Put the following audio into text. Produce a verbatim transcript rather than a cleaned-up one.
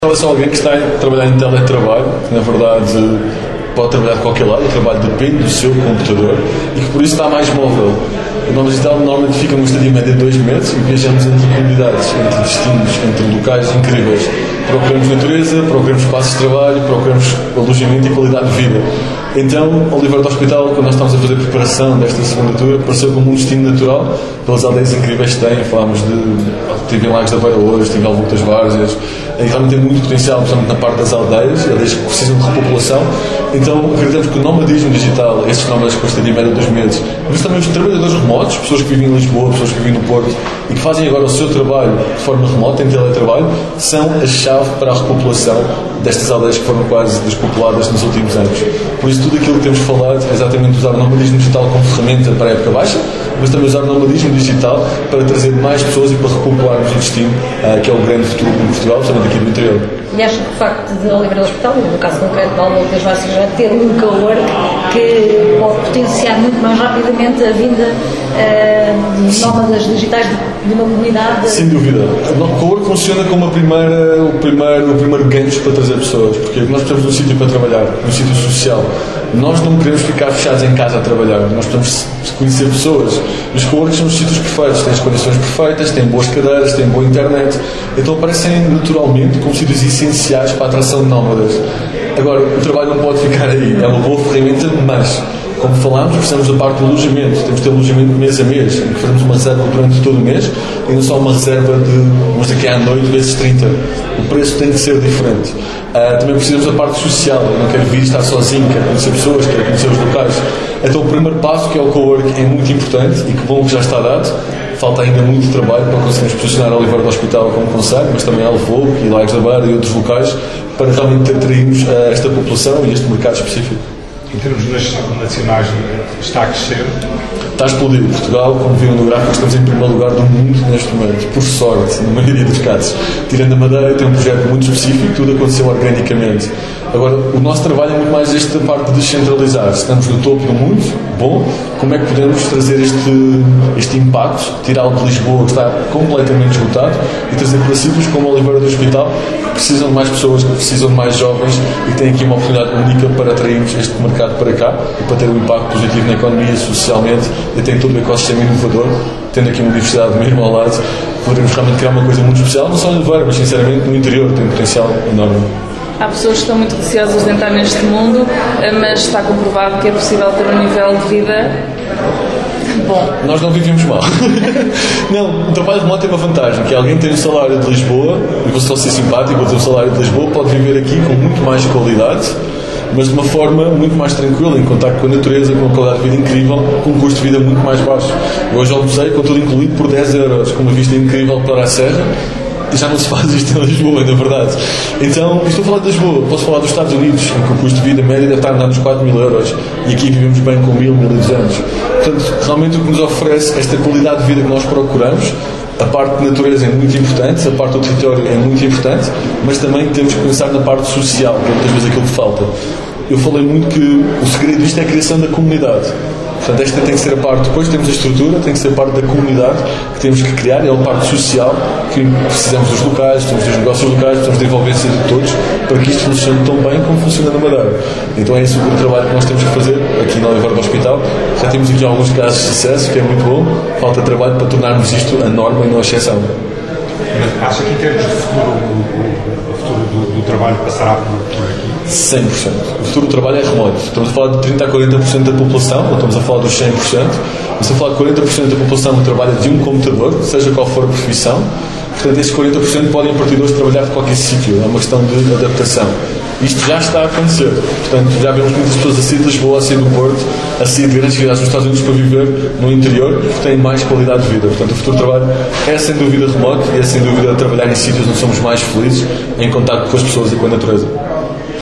É só alguém que está a trabalhar em teletrabalho, que na verdade pode trabalhar de qualquer lado, o trabalho depende do seu computador e que por isso está mais móvel. O Nómada Digital normalmente fica numa estadia média de dois meses e viajamos entre comunidades, entre destinos, entre locais incríveis. Procuramos natureza, procuramos espaços de trabalho, procuramos alojamento e qualidade de vida. Então, Oliveira do Hospital, quando nós estamos a fazer a preparação desta segunda tour, apareceu como um destino natural, pelas aldeias incríveis que tem. Falámos de... Estive em Lagos da Beira hoje, estive em Albuto das Várzeas, e realmente tem muito potencial, principalmente na parte das aldeias, aldeias que precisam de repopulação. Então, acreditamos que o nomadismo digital, estes nómadas com a estadia média de dois meses, mas também os trabalhadores remotos, pessoas que vivem em Lisboa, pessoas que vivem no Porto e que fazem agora o seu trabalho de forma remota, em teletrabalho, são a chave para a repopulação destas aldeias que foram quase despopuladas nos últimos anos. Por isso, tudo aquilo que temos falado é exatamente usar o nomadismo digital como ferramenta para a época baixa, mas também usar o nomadismo digital para trazer mais pessoas e para repopularmos o destino, uh, que é o grande futuro de Portugal, principalmente aqui do interior. E acho que o facto de Oliveira do Hospital, no caso concreto de Albuto das Várzeas, já ter um cowork que pode potenciar muito mais rapidamente a vinda uh, de nómadas digitais de, de uma comunidade. Sem dúvida. O cowork funciona como a primeira, o, primeiro, o primeiro gancho para trazer pessoas, porque nós precisamos de um sítio para trabalhar, um sítio social. Nós não queremos ficar fechados em casa a trabalhar, nós precisamos conhecer pessoas. Os coworks são os sítios perfeitos, têm as condições perfeitas, têm boas cadeiras, têm boa internet, então aparecem naturalmente como sítios essenciais para a atração de nómadas. Agora, o trabalho não pode ficar aí, é uma boa ferramenta, mas, como falámos, precisamos da parte do alojamento. Temos de ter alojamento mês a mês, em que fazemos uma reserva durante todo o mês e não só uma reserva de, vamos aqui à noite, vezes trinta. O preço tem que ser diferente. Uh, também precisamos da parte social. Eu não quero vir estar sozinho, quero conhecer pessoas, quero conhecer os locais. Então o primeiro passo, que é o cowork, é muito importante e que bom que já está dado. Falta ainda muito trabalho para conseguirmos posicionar a Oliveira do Hospital como conselho, mas também Alfogo e Lagos da Beira e outros locais para realmente atrairmos uh, esta população e este mercado específico. Em termos nacionais, está a crescer? Está a explodir. Portugal, como viram no gráfico, estamos em primeiro lugar do mundo neste momento, por sorte, na maioria dos casos. Tirando a Madeira, tem um projeto muito específico, tudo aconteceu organicamente. Agora, o nosso trabalho é muito mais esta parte de descentralizar. Estamos no topo do mundo, bom, como é que podemos trazer este, este impacto, tirá-lo de Lisboa, que está completamente esgotado, e trazer para sítios como a Oliveira do Hospital, que precisam de mais pessoas, que precisam de mais jovens e que têm aqui uma oportunidade única para atrairmos este mercado para cá e para ter um impacto positivo na economia, socialmente, e tem todo o ecossistema inovador, tendo aqui uma universidade mesmo ao lado, poderemos realmente criar uma coisa muito especial, não só em Oliveira, mas sinceramente no interior tem um potencial enorme. Há pessoas que estão muito receosas de entrar neste mundo, mas está comprovado que é possível ter um nível de vida bom. Nós não vivemos mal. Não, o trabalho remoto tem uma vantagem, que alguém tem um salário de Lisboa, e vou só ser simpático, vou ter um salário de Lisboa, pode viver aqui com muito mais qualidade, mas de uma forma muito mais tranquila, em contacto com a natureza, com uma qualidade de vida incrível, com um custo de vida muito mais baixo. Eu hoje almocei com tudo incluído por dez euros, com uma vista incrível para a serra, e já não se faz isto em Lisboa, na verdade. Então, estou a falar de Lisboa, posso falar dos Estados Unidos, em que o custo de vida médio deve estar a andar nos quatro mil euros, e aqui vivemos bem com mil, mil e duzentos. Portanto, realmente o que nos oferece esta qualidade de vida que nós procuramos, a parte de natureza é muito importante, a parte do território é muito importante, mas também temos que pensar na parte social, que é muitas vezes aquilo que falta. Eu falei muito que o segredo disto é a criação da comunidade. Portanto, esta tem que ser a parte, depois temos a estrutura, tem que ser a parte da comunidade que temos que criar, é a parte social, que precisamos dos locais, precisamos dos negócios locais, precisamos da envolvência de todos, para que isto funcione tão bem como funciona na Madeira. Então é esse o trabalho que nós temos que fazer aqui na Oliveira do Hospital. Já temos aqui alguns casos de sucesso, que é muito bom, falta trabalho para tornarmos isto a norma e não a exceção. Mas acha que em termos de futuro, o, o futuro do, do trabalho passará por, por aqui? cem por cento. O futuro do trabalho é remoto. Estamos a falar de trinta a quarenta por cento da população, não estamos a falar dos cem por cento, estamos a falar de quarenta por cento da população que trabalha de um computador, seja qual for a profissão. Portanto, esses quarenta por cento podem a partir de hoje trabalhar de qualquer sítio. É uma questão de adaptação. Isto já está a acontecer. Portanto, já vemos muitas pessoas a sair de Lisboa, a sair do Porto, a sair de grandes cidades nos Estados Unidos para viver no interior, porque têm mais qualidade de vida. Portanto, o futuro do trabalho é sem dúvida remoto e é sem dúvida trabalhar em sítios onde somos mais felizes, em contato com as pessoas e com a natureza.